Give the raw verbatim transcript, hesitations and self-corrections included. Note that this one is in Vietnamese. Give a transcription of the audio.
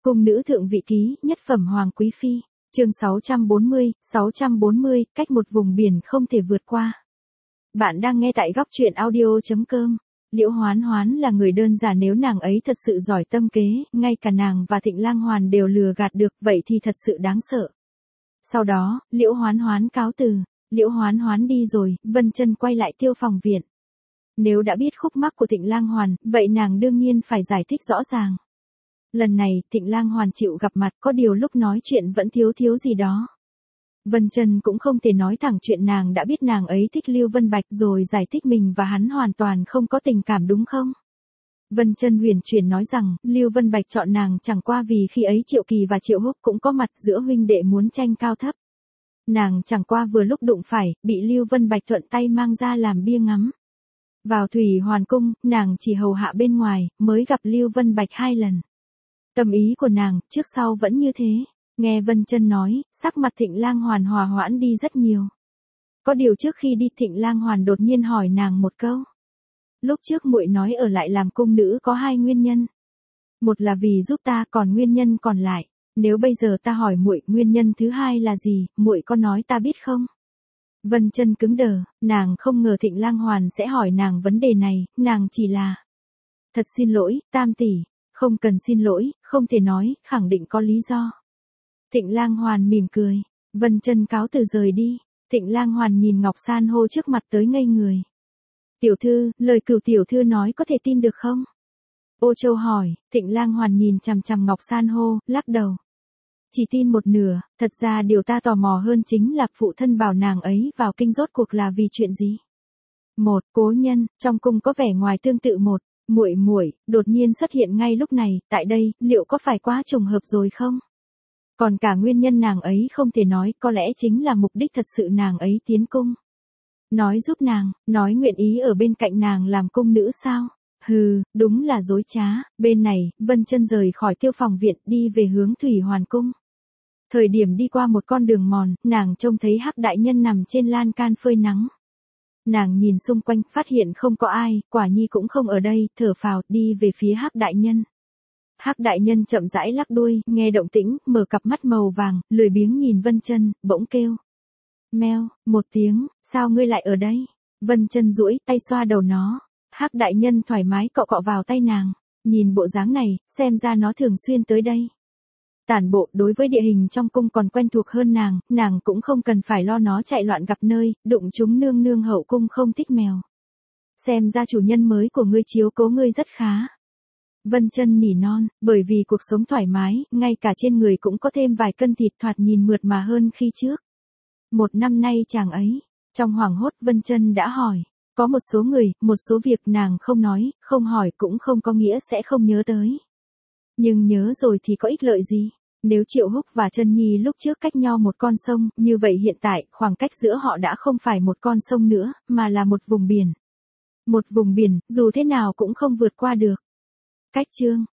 Cung nữ thượng vị ký, nhất phẩm hoàng quý phi, chương sáu trăm bốn mươi, sáu trăm bốn mươi, cách một vùng biển không thể vượt qua. Bạn đang nghe tại góc truyện audio chấm com. Liễu Hoán Hoán là người đơn giản, nếu nàng ấy thật sự giỏi tâm kế, ngay cả nàng và Thịnh Lang Hoàn đều lừa gạt được, vậy thì thật sự đáng sợ. Sau đó, Liễu Hoán Hoán cáo từ, Liễu Hoán Hoán đi rồi, Vân Chân quay lại Tiêu Phòng viện. Nếu đã biết khúc mắc của Thịnh Lang Hoàn, vậy nàng đương nhiên phải giải thích rõ ràng. Lần này, Thịnh Lang Hoàn chịu gặp mặt, có điều lúc nói chuyện vẫn thiếu thiếu gì đó. Vân Chân cũng không thể nói thẳng chuyện nàng đã biết nàng ấy thích Lưu Vân Bạch rồi giải thích mình và hắn hoàn toàn không có tình cảm, đúng không? Vân Chân huyền chuyển nói rằng, Lưu Vân Bạch chọn nàng chẳng qua vì khi ấy Triệu Kỳ và Triệu Húc cũng có mặt, giữa huynh đệ muốn tranh cao thấp. Nàng chẳng qua vừa lúc đụng phải, bị Lưu Vân Bạch thuận tay mang ra làm bia ngắm. Vào Thủy Hoàn Cung, nàng chỉ hầu hạ bên ngoài, mới gặp Lưu Vân Bạch hai lần. Tâm ý của nàng, trước sau vẫn như thế. Nghe Vân Chân nói, sắc mặt Thịnh Lang Hoàn hòa hoãn đi rất nhiều. Có điều trước khi đi, Thịnh Lang Hoàn đột nhiên hỏi nàng một câu. Lúc trước muội nói ở lại làm cung nữ có hai nguyên nhân. Một là vì giúp ta, còn nguyên nhân còn lại, nếu bây giờ ta hỏi muội nguyên nhân thứ hai là gì, muội có nói ta biết không? Vân Chân cứng đờ, nàng không ngờ Thịnh Lang Hoàn sẽ hỏi nàng vấn đề này, nàng chỉ là: Thật xin lỗi, Tam tỷ. Không cần xin lỗi, không thể nói, khẳng định có lý do. Thịnh Lang Hoàn mỉm cười, Vân Chân cáo từ rời đi. Thịnh Lang Hoàn nhìn Ngọc San hô trước mặt tới ngây người. Tiểu thư, lời cửu tiểu thư nói có thể tin được không? Ô Châu hỏi. Thịnh Lang Hoàn nhìn chằm chằm Ngọc San hô, lắc đầu. Chỉ tin một nửa, thật ra điều ta tò mò hơn chính là phụ thân bảo nàng ấy vào kinh rốt cuộc là vì chuyện gì? Một, cố nhân, trong cung có vẻ ngoài tương tự một. Muội muội đột nhiên xuất hiện ngay lúc này, tại đây, liệu có phải quá trùng hợp rồi không? Còn cả nguyên nhân nàng ấy không thể nói, có lẽ chính là mục đích thật sự nàng ấy tiến cung. Nói giúp nàng, nói nguyện ý ở bên cạnh nàng làm cung nữ sao? Hừ, đúng là dối trá. Bên này, Vân Chân rời khỏi Tiêu Phòng viện, đi về hướng Thủy Hoàn Cung. Thời điểm đi qua một con đường mòn, nàng trông thấy Hắc đại nhân nằm trên lan can phơi nắng. Nàng nhìn xung quanh, phát hiện không có ai, quả nhi cũng không ở đây, thở phào, đi về phía Hắc đại nhân. Hắc đại nhân chậm rãi lắc đuôi, nghe động tĩnh, mở cặp mắt màu vàng, lười biếng nhìn Vân Chân, bỗng kêu. Meo, một tiếng, sao ngươi lại ở đây? Vân Chân duỗi tay xoa đầu nó. Hắc đại nhân thoải mái cọ cọ vào tay nàng, nhìn bộ dáng này, xem ra nó thường xuyên tới đây. Tản bộ đối với địa hình trong cung còn quen thuộc hơn nàng, nàng cũng không cần phải lo nó chạy loạn gặp nơi, đụng chúng nương nương hậu cung không thích mèo. Xem ra chủ nhân mới của ngươi chiếu cố ngươi rất khá. Vân Chân nỉ non, bởi vì cuộc sống thoải mái, ngay cả trên người cũng có thêm vài cân thịt, thoạt nhìn mượt mà hơn khi trước. Một năm nay chàng ấy, trong hoảng hốt Vân Chân đã hỏi, có một số người, một số việc nàng không nói, không hỏi cũng không có nghĩa sẽ không nhớ tới. Nhưng nhớ rồi thì có ích lợi gì? Nếu Triệu Húc và Chân Nhi lúc trước cách nhau một con sông, như vậy hiện tại, khoảng cách giữa họ đã không phải một con sông nữa, mà là một vùng biển. Một vùng biển, dù thế nào cũng không vượt qua được. Cách chương